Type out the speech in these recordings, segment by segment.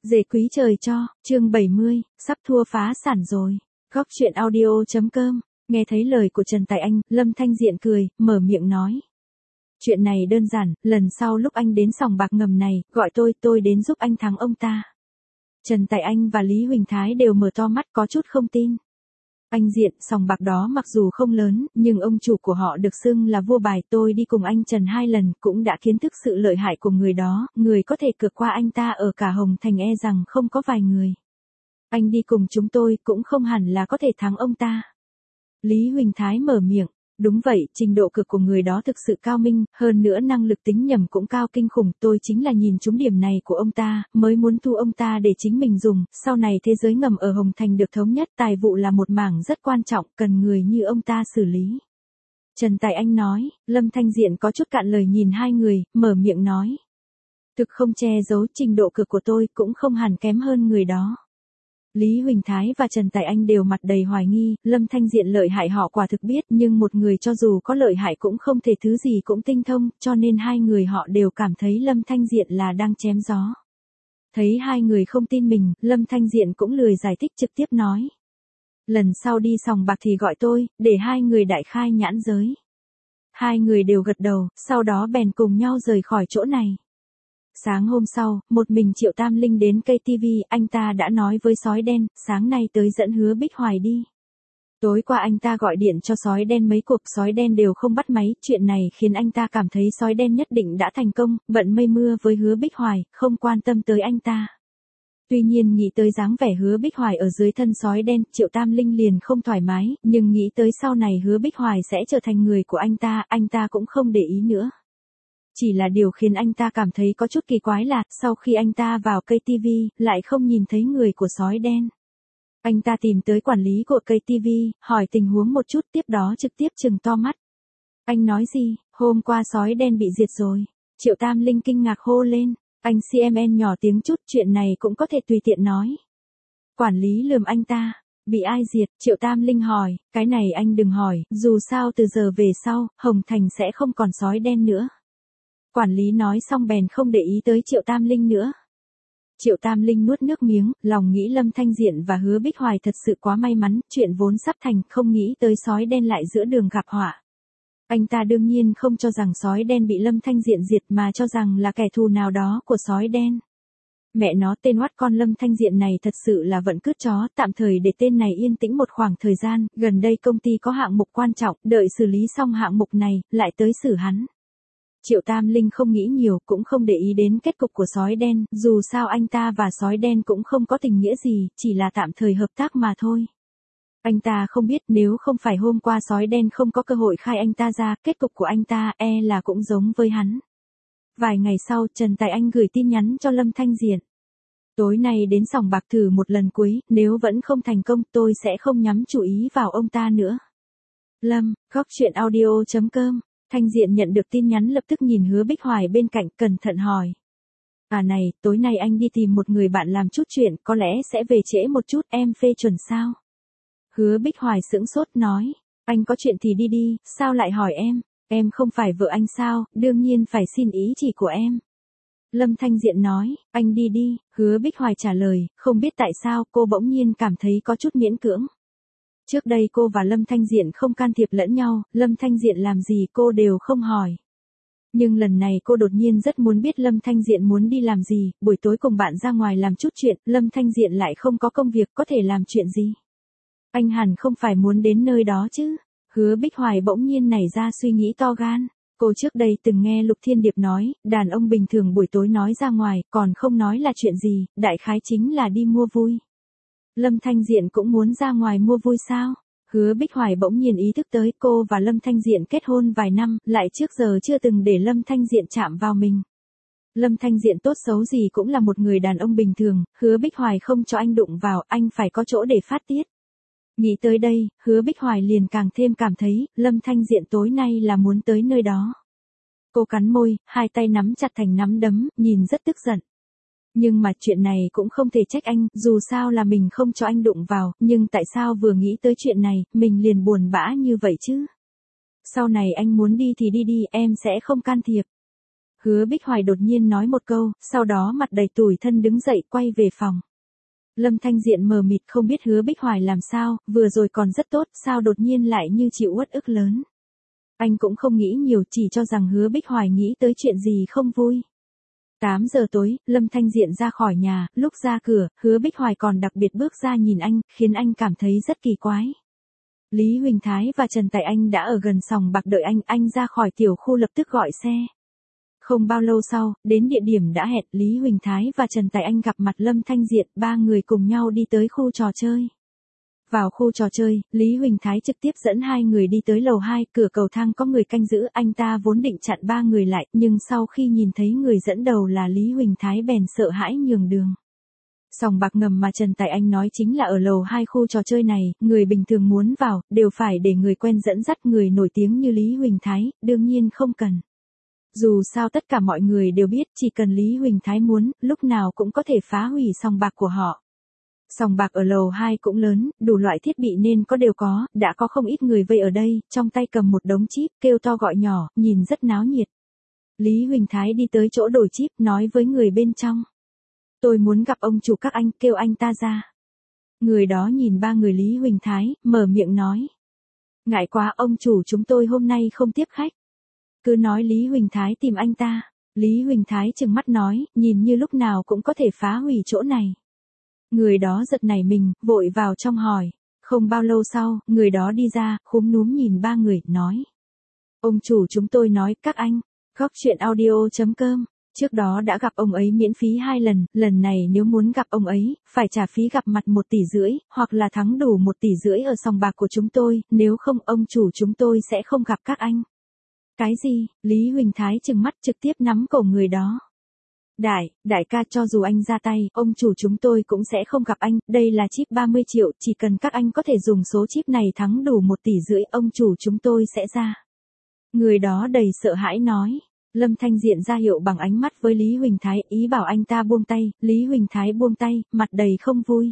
Dề quý trời cho, chương 70, sắp thua phá sản rồi. Góc chuyện audio.com, nghe thấy lời của Trần Tài Anh, Lâm Thanh Diện cười, mở miệng nói. Chuyện này đơn giản, lần sau lúc anh đến sòng bạc ngầm này, gọi tôi đến giúp anh thắng ông ta. Trần Tài Anh và Lý Huỳnh Thái đều mở to mắt có chút không tin. Anh Diện, sòng bạc đó mặc dù không lớn, nhưng ông chủ của họ được xưng là vua bài. Tôi đi cùng anh Trần 2 lần, cũng đã kiến thức sự lợi hại của người đó, người có thể cược qua anh ta ở cả Hồng Thành e rằng không có vài người. Anh đi cùng chúng tôi cũng không hẳn là có thể thắng ông ta. Lý Huỳnh Thái mở miệng. Đúng vậy, trình độ cược của người đó thực sự cao minh, hơn nữa năng lực tính nhầm cũng cao kinh khủng. Tôi chính là nhìn trúng điểm này của ông ta, mới muốn thu ông ta để chính mình dùng. Sau này thế giới ngầm ở Hồng Thành được thống nhất, tài vụ là một mảng rất quan trọng, cần người như ông ta xử lý. Trần Tài Anh nói. Lâm Thanh Diện có chút cạn lời nhìn hai người, mở miệng nói. Thực không che giấu, trình độ cược của tôi cũng không hẳn kém hơn người đó. Lý Huỳnh Thái và Trần Tài Anh đều mặt đầy hoài nghi, Lâm Thanh Diện lợi hại họ quả thực biết, nhưng một người cho dù có lợi hại cũng không thể thứ gì cũng tinh thông, cho nên hai người họ đều cảm thấy Lâm Thanh Diện là đang chém gió. Thấy hai người không tin mình, Lâm Thanh Diện cũng lười giải thích, trực tiếp nói. Lần sau đi sòng bạc thì gọi tôi, để hai người đại khai nhãn giới. Hai người đều gật đầu, sau đó bèn cùng nhau rời khỏi chỗ này. Sáng hôm sau, một mình Triệu Tam Linh đến KTV, anh ta đã nói với Sói Đen, sáng nay tới dẫn Hứa Bích Hoài đi. Tối qua anh ta gọi điện cho Sói Đen mấy cuộc, Sói Đen đều không bắt máy, chuyện này khiến anh ta cảm thấy Sói Đen nhất định đã thành công, bận mây mưa với Hứa Bích Hoài, không quan tâm tới anh ta. Tuy nhiên nghĩ tới dáng vẻ Hứa Bích Hoài ở dưới thân Sói Đen, Triệu Tam Linh liền không thoải mái, nhưng nghĩ tới sau này Hứa Bích Hoài sẽ trở thành người của anh ta cũng không để ý nữa. Chỉ là điều khiến anh ta cảm thấy có chút kỳ quái là, sau khi anh ta vào KTV, lại không nhìn thấy người của Sói Đen. Anh ta tìm tới quản lý của KTV, hỏi tình huống một chút, tiếp đó trực tiếp trừng to mắt. Anh nói gì, hôm qua Sói Đen bị diệt rồi. Triệu Tam Linh kinh ngạc hô lên, anh CMN nhỏ tiếng chút, chuyện này cũng có thể tùy tiện nói. Quản lý lườm anh ta, bị ai diệt, Triệu Tam Linh hỏi, cái này anh đừng hỏi, dù sao từ giờ về sau, Hồng Thành sẽ không còn Sói Đen nữa. Quản lý nói xong bèn không để ý tới Triệu Tam Linh nữa. Triệu Tam Linh nuốt nước miếng, lòng nghĩ Lâm Thanh Diện và Hứa Bích Hoài thật sự quá may mắn, chuyện vốn sắp thành, không nghĩ tới Sói Đen lại giữa đường gặp họa. Anh ta đương nhiên không cho rằng Sói Đen bị Lâm Thanh Diện diệt mà cho rằng là kẻ thù nào đó của Sói Đen. Mẹ nó, tên oát con Lâm Thanh Diện này thật sự là vận cướp chó, tạm thời để tên này yên tĩnh một khoảng thời gian, gần đây công ty có hạng mục quan trọng, đợi xử lý xong hạng mục này, lại tới xử hắn. Triệu Tam Linh không nghĩ nhiều, cũng không để ý đến kết cục của Sói Đen, dù sao anh ta và Sói Đen cũng không có tình nghĩa gì, chỉ là tạm thời hợp tác mà thôi. Anh ta không biết nếu không phải hôm qua Sói Đen không có cơ hội khai anh ta ra, kết cục của anh ta là cũng giống với hắn. Vài ngày sau, Trần Tài Anh gửi tin nhắn cho Lâm Thanh Diện. Tối nay đến sòng bạc thử một lần cuối, nếu vẫn không thành công tôi sẽ không nhắm chú ý vào ông ta nữa. Lâm, góc chuyện audio.com. Thanh Diện nhận được tin nhắn lập tức nhìn Hứa Bích Hoài bên cạnh, cẩn thận hỏi. À này, tối nay anh đi tìm một người bạn làm chút chuyện, có lẽ sẽ về trễ một chút, em phê chuẩn sao? Hứa Bích Hoài sững sốt nói, anh có chuyện thì đi đi, sao lại hỏi em không phải vợ anh sao, đương nhiên phải xin ý chỉ của em. Lâm Thanh Diện nói, anh đi đi, Hứa Bích Hoài trả lời, không biết tại sao cô bỗng nhiên cảm thấy có chút miễn cưỡng. Trước đây cô và Lâm Thanh Diện không can thiệp lẫn nhau, Lâm Thanh Diện làm gì cô đều không hỏi. Nhưng lần này cô đột nhiên rất muốn biết Lâm Thanh Diện muốn đi làm gì, buổi tối cùng bạn ra ngoài làm chút chuyện, Lâm Thanh Diện lại không có công việc có thể làm chuyện gì. Anh hẳn không phải muốn đến nơi đó chứ. Hứa Bích Hoài bỗng nhiên nảy ra suy nghĩ to gan. Cô trước đây từng nghe Lục Thiên Điệp nói, đàn ông bình thường buổi tối nói ra ngoài, còn không nói là chuyện gì, đại khái chính là đi mua vui. Lâm Thanh Diện cũng muốn ra ngoài mua vui sao? Hứa Bích Hoài bỗng nhiên ý thức tới cô và Lâm Thanh Diện kết hôn vài năm, lại trước giờ chưa từng để Lâm Thanh Diện chạm vào mình. Lâm Thanh Diện tốt xấu gì cũng là một người đàn ông bình thường, Hứa Bích Hoài không cho anh đụng vào, anh phải có chỗ để phát tiết. Nghĩ tới đây, Hứa Bích Hoài liền càng thêm cảm thấy, Lâm Thanh Diện tối nay là muốn tới nơi đó. Cô cắn môi, hai tay nắm chặt thành nắm đấm, nhìn rất tức giận. Nhưng mà chuyện này cũng không thể trách anh, dù sao là mình không cho anh đụng vào, nhưng tại sao vừa nghĩ tới chuyện này, mình liền buồn bã như vậy chứ? Sau này anh muốn đi thì đi đi, em sẽ không can thiệp. Hứa Bích Hoài đột nhiên nói một câu, sau đó mặt đầy tủi thân đứng dậy quay về phòng. Lâm Thanh Diện mờ mịt không biết Hứa Bích Hoài làm sao, vừa rồi còn rất tốt, sao đột nhiên lại như chịu uất ức lớn. Anh cũng không nghĩ nhiều, chỉ cho rằng Hứa Bích Hoài nghĩ tới chuyện gì không vui. 8 giờ tối, Lâm Thanh Diện ra khỏi nhà, lúc ra cửa, Hứa Bích Hoài còn đặc biệt bước ra nhìn anh, khiến anh cảm thấy rất kỳ quái. Lý Huỳnh Thái và Trần Tài Anh đã ở gần sòng bạc đợi anh ra khỏi tiểu khu lập tức gọi xe. Không bao lâu sau, đến địa điểm đã hẹn, Lý Huỳnh Thái và Trần Tài Anh gặp mặt Lâm Thanh Diện, ba người cùng nhau đi tới khu trò chơi. Vào khu trò chơi, Lý Huỳnh Thái trực tiếp dẫn hai người đi tới lầu 2, cửa cầu thang có người canh giữ, anh ta vốn định chặn ba người lại, nhưng sau khi nhìn thấy người dẫn đầu là Lý Huỳnh Thái bèn sợ hãi nhường đường. Sòng bạc ngầm mà Trần Tài Anh nói chính là ở lầu 2 khu trò chơi này, người bình thường muốn vào, đều phải để người quen dẫn dắt, người nổi tiếng như Lý Huỳnh Thái, đương nhiên không cần. Dù sao tất cả mọi người đều biết, chỉ cần Lý Huỳnh Thái muốn, lúc nào cũng có thể phá hủy sòng bạc của họ. Sòng bạc ở lầu 2 cũng lớn, đủ loại thiết bị nên có đều có, đã có không ít người vây ở đây, trong tay cầm một đống chip, kêu to gọi nhỏ, nhìn rất náo nhiệt. Lý Huỳnh Thái đi tới chỗ đổi chip, nói với người bên trong. Tôi muốn gặp ông chủ các anh, kêu anh ta ra. Người đó nhìn ba người Lý Huỳnh Thái, mở miệng nói. Ngại quá, ông chủ chúng tôi hôm nay không tiếp khách. Cứ nói Lý Huỳnh Thái tìm anh ta. Lý Huỳnh Thái trừng mắt nói, nhìn như lúc nào cũng có thể phá hủy chỗ này. Người đó giật nảy mình, vội vào trong hỏi. Không bao lâu sau, người đó đi ra, khúm núm nhìn ba người, nói. Ông chủ chúng tôi nói, các anh, góc chuyện audio.com. Trước đó đã gặp ông ấy miễn phí 2 lần, lần này nếu muốn gặp ông ấy, phải trả phí gặp mặt 1,5 tỷ, hoặc là thắng đủ 1,5 tỷ ở sòng bạc của chúng tôi, nếu không ông chủ chúng tôi sẽ không gặp các anh. Cái gì? Lý Huỳnh Thái trừng mắt trực tiếp nắm cổ người đó. Đại ca cho dù anh ra tay, ông chủ chúng tôi cũng sẽ không gặp anh, đây là chip 30 triệu, chỉ cần các anh có thể dùng số chip này thắng đủ 1,5 tỷ, ông chủ chúng tôi sẽ ra. Người đó đầy sợ hãi nói. Lâm Thanh Diện ra hiệu bằng ánh mắt với Lý Huỳnh Thái, ý bảo anh ta buông tay, Lý Huỳnh Thái buông tay, mặt đầy không vui.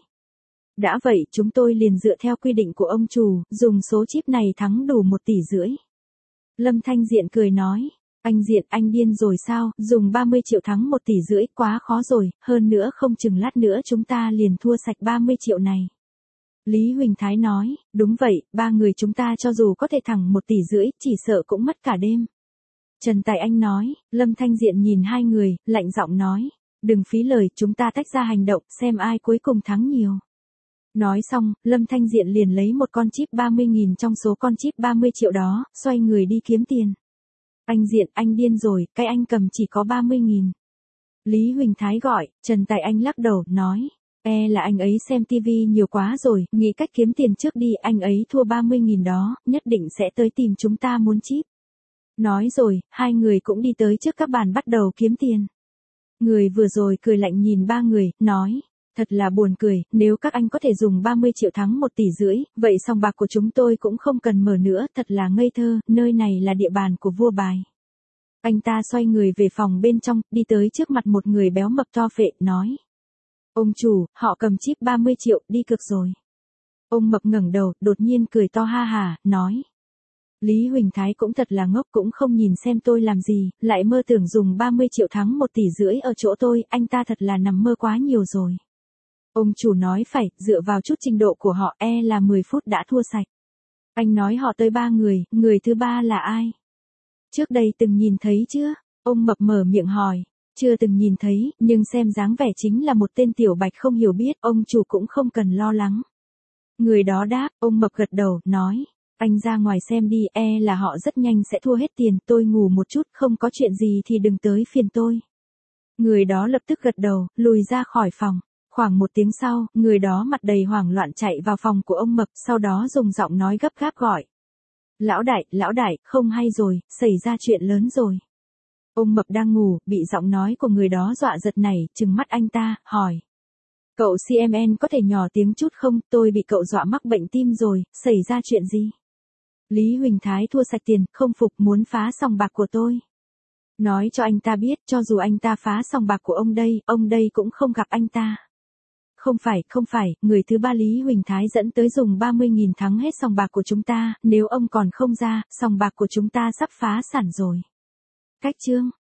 Đã vậy chúng tôi liền dựa theo quy định của ông chủ, dùng số chip này thắng đủ 1,5 tỷ. Lâm Thanh Diện cười nói, anh Diện anh điên rồi sao, dùng 30 triệu thắng 1,5 tỷ quá khó rồi, hơn nữa không chừng lát nữa chúng ta liền thua sạch 30 triệu này. Lý Huỳnh Thái nói, đúng vậy, ba người chúng ta cho dù có thể thắng 1,5 tỷ, chỉ sợ cũng mất cả đêm. Trần Tài Anh nói, Lâm Thanh Diện nhìn hai người, lạnh giọng nói, đừng phí lời, chúng ta tách ra hành động, xem ai cuối cùng thắng nhiều. Nói xong, Lâm Thanh Diện liền lấy một con chip 30.000 trong số con chip 30 triệu đó, xoay người đi kiếm tiền. Anh Diện, anh điên rồi, cái anh cầm chỉ có 30.000. Lý Huỳnh Thái gọi, Trần Tài Anh lắc đầu, nói, là anh ấy xem tivi nhiều quá rồi, nghĩ cách kiếm tiền trước đi, anh ấy thua 30.000 đó, nhất định sẽ tới tìm chúng ta muốn chip. Nói rồi, hai người cũng đi tới trước các bàn bắt đầu kiếm tiền. Người vừa rồi cười lạnh nhìn ba người, nói, thật là buồn cười, nếu các anh có thể dùng 30 triệu thắng 1,5 tỷ, vậy sòng bạc của chúng tôi cũng không cần mở nữa, thật là ngây thơ, nơi này là địa bàn của vua bài. Anh ta xoay người về phòng bên trong, đi tới trước mặt một người béo mập to phệ, nói. Ông chủ, họ cầm chip 30 triệu, đi cược rồi. Ông mập ngẩng đầu, đột nhiên cười to ha hà, nói. Lý Huỳnh Thái cũng thật là ngốc, cũng không nhìn xem tôi làm gì, lại mơ tưởng dùng 30 triệu thắng 1,5 tỷ ở chỗ tôi, anh ta thật là nằm mơ quá nhiều rồi. Ông chủ nói phải, dựa vào chút trình độ của họ là 10 phút đã thua sạch. Anh nói họ tới 3 người, người thứ 3 là ai? Trước đây từng nhìn thấy chưa? Ông mập mở miệng hỏi. Chưa từng nhìn thấy, nhưng xem dáng vẻ chính là một tên tiểu bạch không hiểu biết, ông chủ cũng không cần lo lắng. Người đó đáp, ông mập gật đầu, nói. Anh ra ngoài xem đi, là họ rất nhanh sẽ thua hết tiền, tôi ngủ một chút, không có chuyện gì thì đừng tới phiền tôi. Người đó lập tức gật đầu, lùi ra khỏi phòng. Khoảng 1 tiếng sau, người đó mặt đầy hoảng loạn chạy vào phòng của ông mập, sau đó dùng giọng nói gấp gáp gọi. Lão đại, không hay rồi, xảy ra chuyện lớn rồi. Ông mập đang ngủ, bị giọng nói của người đó dọa giật nảy, trừng mắt anh ta, hỏi. Cậu CMN có thể nhỏ tiếng chút không, tôi bị cậu dọa mắc bệnh tim rồi, xảy ra chuyện gì? Lý Huỳnh Thái thua sạch tiền, không phục, muốn phá sòng bạc của tôi. Nói cho anh ta biết, cho dù anh ta phá sòng bạc của ông đây cũng không gặp anh ta. Không phải, người thứ 3 Lý Huỳnh Thái dẫn tới dùng 30.000 thắng hết sòng bạc của chúng ta, nếu ông còn không ra, sòng bạc của chúng ta sắp phá sản rồi. Cách chương.